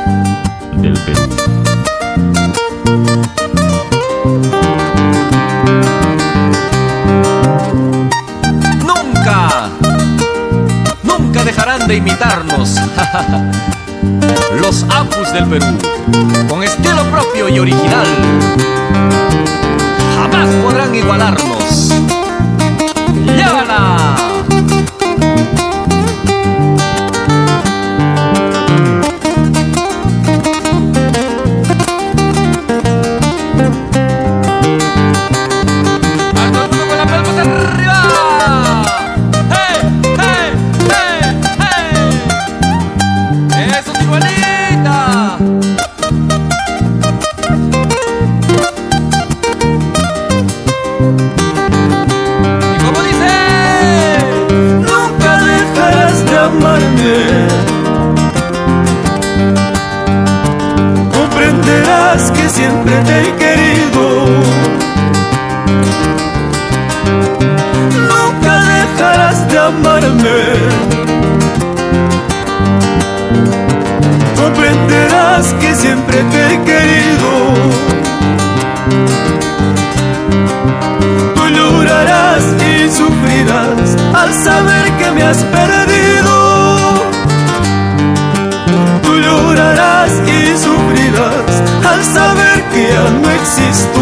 del Perú. Nunca dejarán de imitarnos los apus del Perú, con estilo propio y original. Jamás podrán igualarnos. ¡Llévala! Comprenderás que siempre te he querido. Nunca dejarás de amarme. Comprenderás que siempre te he querido. Tú llorarás y sufrirás al saber que me has perdido. Llorarás y sufrirás al saber que ya no existo.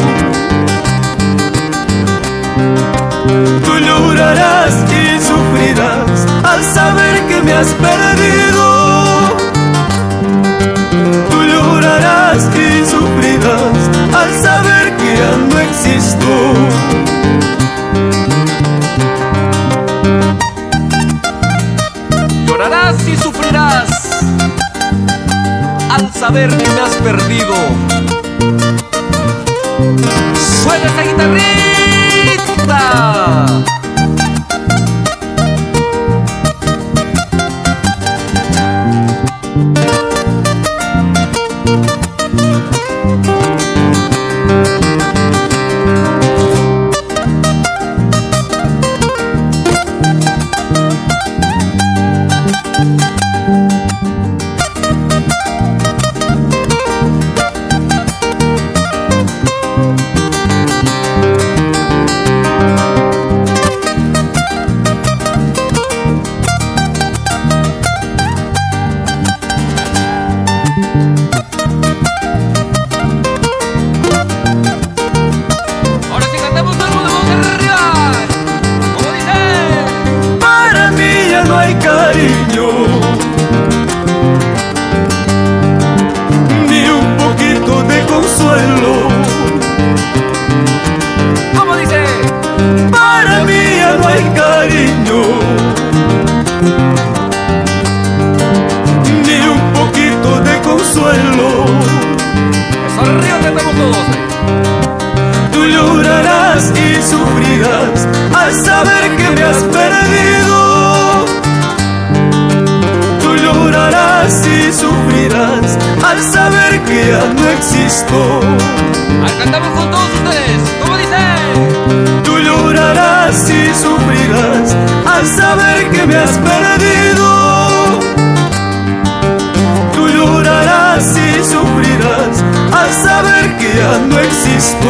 Tú llorarás y sufrirás al saber que me has perdido. Tú llorarás y sufrirás al saber que ya no existo. Llorarás y sufrirás al saber que me has perdido. ¡Suena esa guitarrita! Ni un poquito de consuelo. ¿Cómo dice? Para mí ya no hay cariño, ni un poquito de consuelo. Eso arriba cantamos todos. Tú llorarás y sufrirás al saber que me has perdido. Y sufrirás al saber que ya no existo. Cantamos con todos ustedes. ¿Cómo dice? Tú llorarás y sufrirás al saber que me has perdido. Tú llorarás y sufrirás al saber que ya no existo.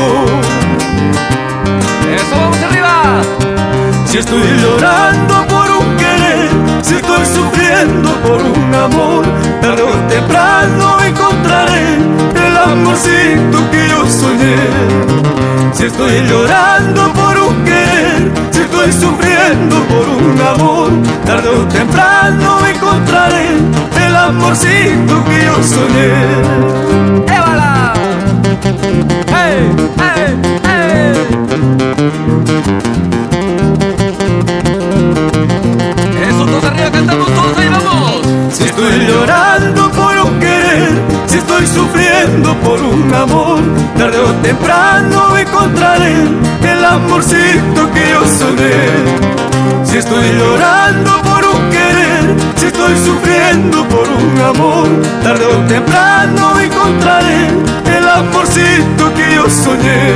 Eso, vamos arriba. Si estoy llorando por un querer, si estoy sufriendo por un amor, tarde o temprano encontraré el amorcito que yo soñé. Si estoy llorando por un querer, si estoy sufriendo por un amor, tarde o temprano encontraré el amorcito que yo soñé. ¡Évala! ¡Hey! ¡Hey! ¡Hey! Eso, todos arriba, cantamos todos, ahí vamos. Si estoy llorando por un querer, si estoy sufriendo por un amor, tarde o temprano encontraré el amorcito que yo soñé. Si estoy llorando por un querer, si estoy sufriendo por un amor, tarde o temprano encontraré el amorcito que yo soñé.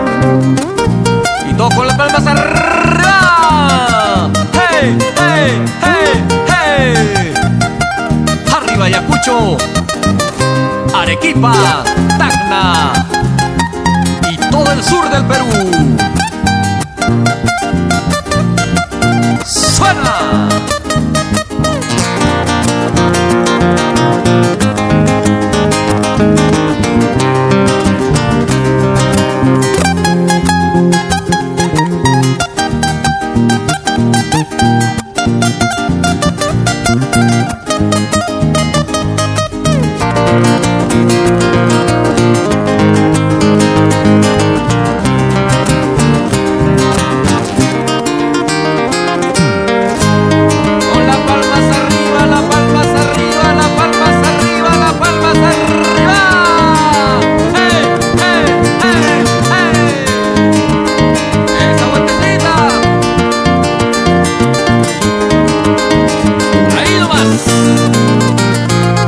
Y todos con las palmas arriba. ¡Hey! ¡Hey! ¡Hey! ¡Hey! Arriba, Ayacucho. Arequipa, Tacna y todo el sur del Perú. ¡Suena!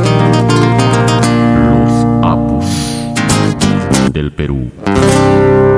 Del Perú.